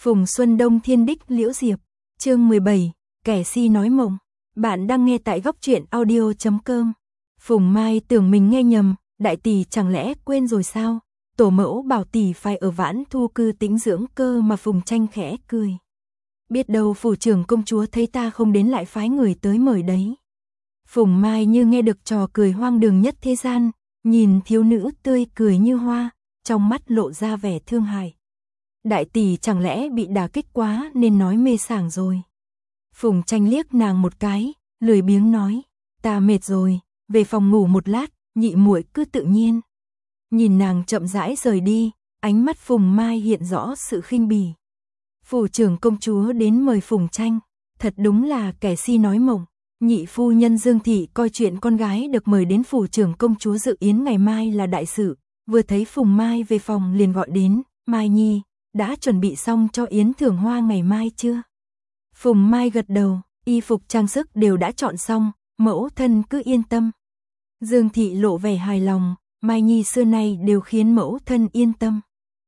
Phùng Xuân Đông Thiên Đích Liễu Diệp, chương 17, kẻ si nói mộng. Bạn đang nghe tại góc truyện audio.com. Phùng Mai tưởng mình nghe nhầm, đại tỷ chẳng lẽ quên rồi sao? Tổ mẫu bảo tỷ phải ở Vãn Thu cư tĩnh dưỡng cơ mà. Phùng Tranh khẽ cười. Biết đâu phủ trưởng công chúa thấy ta không đến lại phái người tới mời đấy. Phùng Mai như nghe được trò cười hoang đường nhất thế gian, nhìn thiếu nữ tươi cười như hoa, trong mắt lộ ra vẻ thương hại. Đại tỷ chẳng lẽ bị đả kích quá nên nói mê sảng rồi. Phùng Tranh liếc nàng một cái, lười biếng nói, ta mệt rồi, về phòng ngủ một lát, nhị muội cứ tự nhiên. Nhìn nàng chậm rãi rời đi, ánh mắt Phùng Mai hiện rõ sự khinh bỉ. Phủ trưởng công chúa đến mời Phùng Tranh, thật đúng là kẻ si nói mộng. Nhị phu nhân Dương Thị coi chuyện con gái được mời đến phủ trưởng công chúa dự yến ngày mai là đại sự, vừa thấy Phùng Mai về phòng liền gọi đến, Mai Nhi, đã chuẩn bị xong cho yến thưởng hoa ngày mai chưa? Phùng Mai gật đầu, y phục trang sức đều đã chọn xong, mẫu thân cứ yên tâm. Dương Thị lộ vẻ hài lòng, Mai Nhi xưa nay đều khiến mẫu thân yên tâm.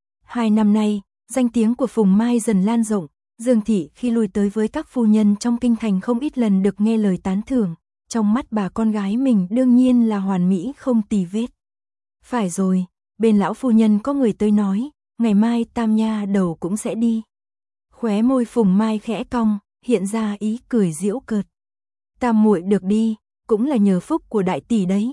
2 năm nay, danh tiếng của Phùng Mai dần lan rộng, Dương Thị khi lui tới với các phu nhân trong kinh thành không ít lần được nghe lời tán thưởng, trong mắt bà con gái mình đương nhiên là hoàn mỹ không tì vết. Phải rồi, bên lão phu nhân có người tới nói, ngày mai Tam nha đầu cũng sẽ đi. Khóe môi Phùng Mai khẽ cong, hiện ra ý cười giễu cợt. Tam muội được đi, cũng là nhờ phúc của đại tỷ đấy.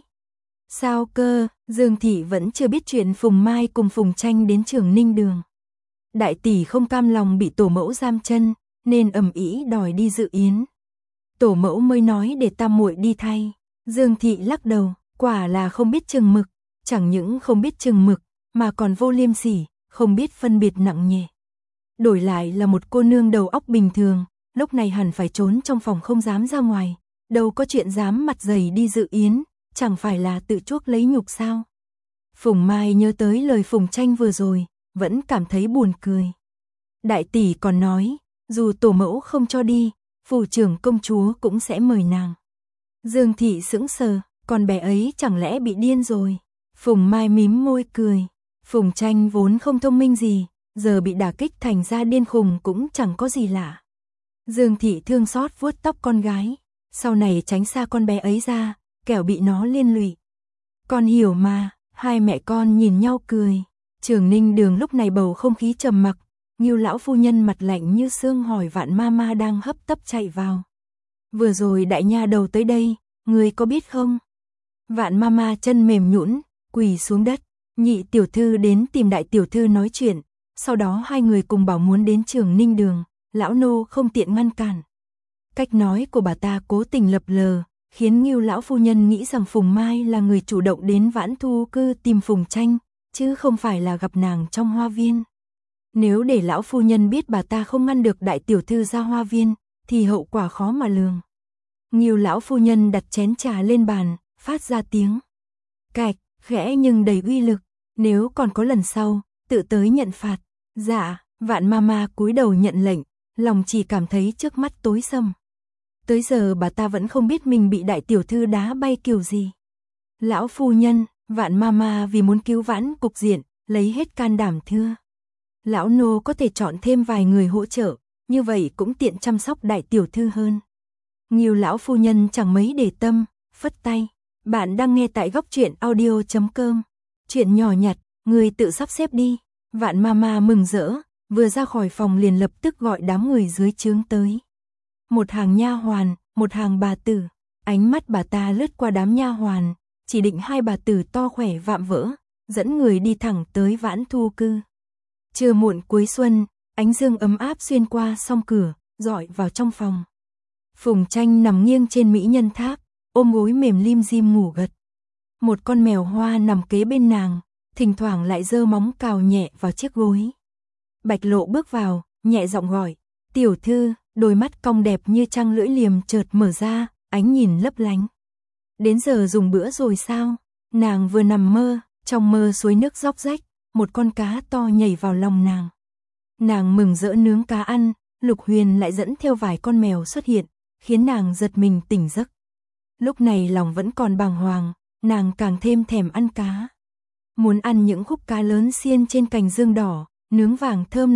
Sao cơ? Dương Thị vẫn chưa biết chuyện Phùng Mai cùng Phùng Tranh đến Trường Ninh Đường. Đại tỷ không cam lòng bị tổ mẫu giam chân, nên ầm ĩ đòi đi dự yến. Tổ mẫu mới nói để tam muội đi thay. Dương Thị lắc đầu, quả là không biết chừng mực, chẳng những không biết chừng mực, mà còn vô liêm sỉ, không biết phân biệt nặng nhẹ. Đổi lại là một cô nương đầu óc bình thường, lúc này hẳn phải trốn trong phòng không dám ra ngoài, đâu có chuyện dám mặt dày đi dự yến, chẳng phải là tự chuốc lấy nhục sao? Phùng Mai nhớ tới lời Phùng Tranh vừa rồi, vẫn cảm thấy buồn cười. Đại tỷ còn nói, dù tổ mẫu không cho đi, phủ trưởng công chúa cũng sẽ mời nàng. Dương Thị sững sờ, con bé ấy chẳng lẽ bị điên rồi? Phùng Mai mím môi cười. Phùng Tranh vốn không thông minh gì, giờ bị đả kích thành ra điên khùng cũng chẳng có gì lạ. Dương Thị thương xót vuốt tóc con gái, sau này tránh xa con bé ấy ra, kẻo bị nó liên lụy. Con hiểu mà. Hai mẹ con nhìn nhau cười. Trường Ninh Đường lúc này bầu không khí trầm mặc, Ngưu lão phu nhân mặt lạnh như xương hỏi Vạn Mama đang hấp tấp chạy vào. Vừa rồi đại nha đầu tới đây, người có biết không? Vạn Mama chân mềm nhũn, quỳ xuống đất. Nhị tiểu thư đến tìm đại tiểu thư nói chuyện, sau đó hai người cùng bảo muốn đến Trường Ninh Đường, lão nô không tiện ngăn cản. Cách nói của bà ta cố tình lập lờ, khiến Ngưu lão phu nhân nghĩ rằng Phùng Mai là người chủ động đến Vãn Thu cư tìm Phùng Tranh, chứ không phải là gặp nàng trong hoa viên. Nếu để lão phu nhân biết bà ta không ngăn được đại tiểu thư ra hoa viên, thì hậu quả khó mà lường. Ngưu lão phu nhân đặt chén trà lên bàn, phát ra tiếng cạch, khẽ nhưng đầy uy lực. Nếu còn có lần sau, tự tới nhận phạt. Dạ, Vạn Mama cúi đầu nhận lệnh, lòng chỉ cảm thấy trước mắt tối sầm. Tới giờ bà ta vẫn không biết mình bị đại tiểu thư đá bay kiểu gì. Lão phu nhân, Vạn Mama vì muốn cứu vãn cục diện, lấy hết can đảm thưa. Lão nô có thể chọn thêm vài người hỗ trợ, như vậy cũng tiện chăm sóc đại tiểu thư hơn. Ngưu lão phu nhân chẳng mấy để tâm, phất tay. Bạn đang nghe tại góc truyện audio.com. Chuyện nhỏ nhặt, người tự sắp xếp đi. Vạn Mama mừng rỡ, vừa ra khỏi phòng liền lập tức gọi đám người dưới trướng tới. Một hàng nha hoàn, một hàng bà tử. Ánh mắt bà ta lướt qua đám nha hoàn, chỉ định 2 bà tử to khỏe vạm vỡ, dẫn người đi thẳng tới Vãn Thu cư. Trưa muộn cuối xuân, ánh dương ấm áp xuyên qua song cửa, rọi vào trong phòng. Phùng Tranh nằm nghiêng trên mỹ nhân tháp, ôm gối mềm lim dim ngủ gật. Một con mèo hoa nằm kế bên nàng, thỉnh thoảng lại giơ móng cào nhẹ vào chiếc gối. Bạch Lộ bước vào, nhẹ giọng gọi, tiểu thư. Đôi mắt cong đẹp như trăng lưỡi liềm chợt mở ra, ánh nhìn lấp lánh. Đến giờ dùng bữa rồi sao? Nàng vừa nằm mơ, trong mơ suối nước róc rách, một con cá to nhảy vào lòng nàng. Nàng mừng rỡ nướng cá ăn, Lục Huyền lại dẫn theo vài con mèo xuất hiện, khiến nàng giật mình tỉnh giấc. Lúc này lòng vẫn còn bàng hoàng, nàng càng thêm thèm ăn cá. Muốn ăn những khúc cá lớn xiên trên cành dương đỏ, nướng vàng thơm lừng,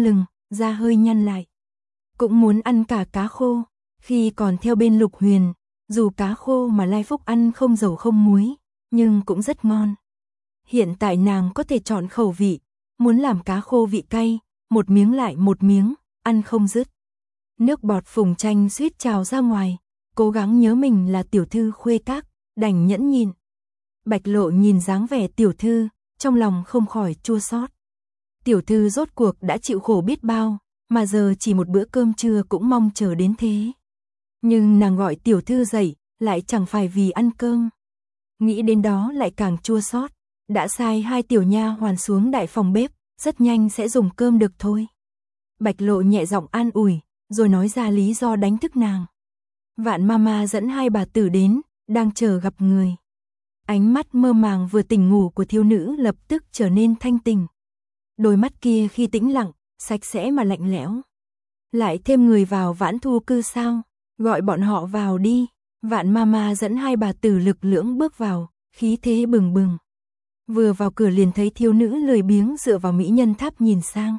da hơi nhăn lại. Cũng muốn ăn cả cá khô, khi còn theo bên Lục Huyền, dù cá khô mà Lai Phúc ăn không dầu không muối, nhưng cũng rất ngon. Hiện tại nàng có thể chọn khẩu vị, muốn làm cá khô vị cay, một miếng lại một miếng, ăn không dứt. Nước bọt Phùng Tranh suýt trào ra ngoài, cố gắng nhớ mình là tiểu thư Khuê Các, đành nhẫn nhịn. Bạch Lộ nhìn dáng vẻ tiểu thư, trong lòng không khỏi chua xót. Tiểu thư rốt cuộc đã chịu khổ biết bao, mà giờ chỉ một bữa cơm trưa cũng mong chờ đến thế. Nhưng nàng gọi tiểu thư dậy, lại chẳng phải vì ăn cơm. Nghĩ đến đó lại càng chua xót, đã sai 2 tiểu nha hoàn xuống đại phòng bếp, rất nhanh sẽ dùng cơm được thôi. Bạch Lộ nhẹ giọng an ủi, rồi nói ra lý do đánh thức nàng. Vạn Mama dẫn 2 bà tử đến, đang chờ gặp người. Ánh mắt mơ màng vừa tỉnh ngủ của thiếu nữ lập tức trở nên thanh tỉnh. Đôi mắt kia khi tĩnh lặng, sạch sẽ mà lạnh lẽo. Lại thêm người vào Vãn Thu cư sao? Gọi bọn họ vào đi. Vạn Mama dẫn 2 bà tử lực lưỡng bước vào, khí thế bừng bừng. Vừa vào cửa liền thấy thiếu nữ lười biếng dựa vào mỹ nhân tháp nhìn sang.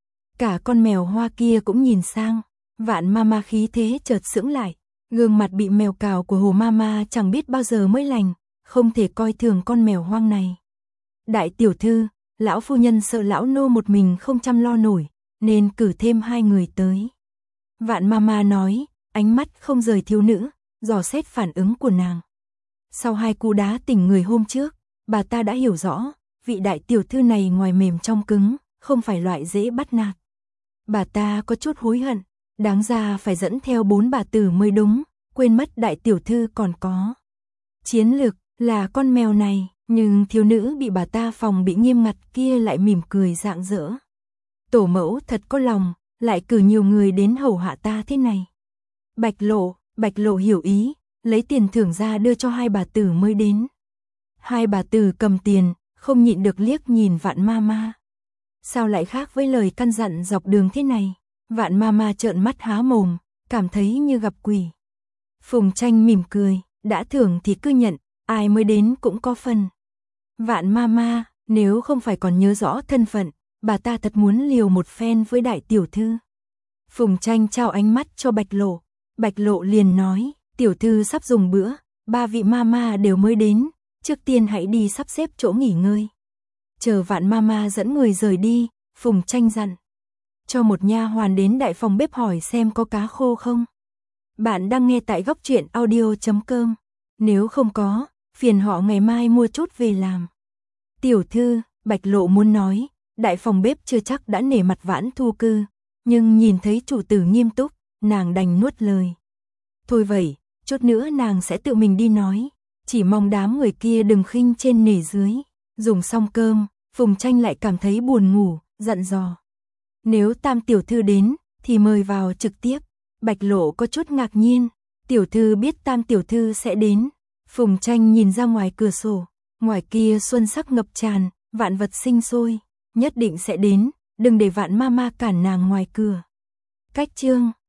Cả con mèo hoa kia cũng nhìn sang. Vạn Mama khí thế chợt sững lại. Gương mặt bị mèo cào của Hồ Mama chẳng biết bao giờ mới lành, không thể coi thường con mèo hoang này. Đại tiểu thư, lão phu nhân sợ lão nô một mình không chăm lo nổi, nên cử thêm 2 người tới. Vạn Mama nói, ánh mắt không rời thiếu nữ, dò xét phản ứng của nàng. Sau 2 cú đá tỉnh người hôm trước, bà ta đã hiểu rõ, vị đại tiểu thư này ngoài mềm trong cứng, không phải loại dễ bắt nạt. Bà ta có chút hối hận, đáng ra phải dẫn theo 4 bà tử mới đúng, quên mất đại tiểu thư còn có chiến lược là con mèo này, nhưng thiếu nữ bị bà ta phòng bị nghiêm ngặt kia lại mỉm cười rạng rỡ. Tổ mẫu thật có lòng, lại cử nhiều người đến hầu hạ ta thế này. Bạch Lộ hiểu ý, lấy tiền thưởng ra đưa cho 2 bà tử mới đến. 2 bà tử cầm tiền, không nhịn được liếc nhìn Vạn Mama. Sao lại khác với lời căn dặn dọc đường thế này? Vạn Mama trợn mắt há mồm, cảm thấy như gặp quỷ. Phùng Tranh mỉm cười, đã thưởng thì cứ nhận, ai mới đến cũng có phần. Vạn Mama, nếu không phải còn nhớ rõ thân phận, bà ta thật muốn liều một phen với đại tiểu thư. Phùng Tranh trao ánh mắt cho Bạch Lộ liền nói, tiểu thư sắp dùng bữa, 3 vị Mama đều mới đến, trước tiên hãy đi sắp xếp chỗ nghỉ ngơi. Chờ Vạn Mama dẫn người rời đi, Phùng Tranh dặn. Cho một nha hoàn đến đại phòng bếp hỏi xem có cá khô không. Bạn đang nghe tại góc truyện audio.com. Nếu không có, phiền họ ngày mai mua chút về làm. Tiểu thư, Bạch Lộ muốn nói, đại phòng bếp chưa chắc đã nể mặt Vãn Thu cư, nhưng nhìn thấy chủ tử nghiêm túc, nàng đành nuốt lời. Thôi vậy, chút nữa nàng sẽ tự mình đi nói, chỉ mong đám người kia đừng khinh trên nể dưới. Dùng xong cơm, Phùng Tranh lại cảm thấy buồn ngủ, dặn dò. Nếu Tam tiểu thư đến, thì mời vào trực tiếp. Bạch Lộ có chút ngạc nhiên, tiểu thư biết Tam tiểu thư sẽ đến. Phùng Tranh nhìn ra ngoài cửa sổ, ngoài kia xuân sắc ngập tràn, vạn vật sinh sôi, nhất định sẽ đến, đừng để Vạn Mama cản nàng ngoài cửa. Cách chương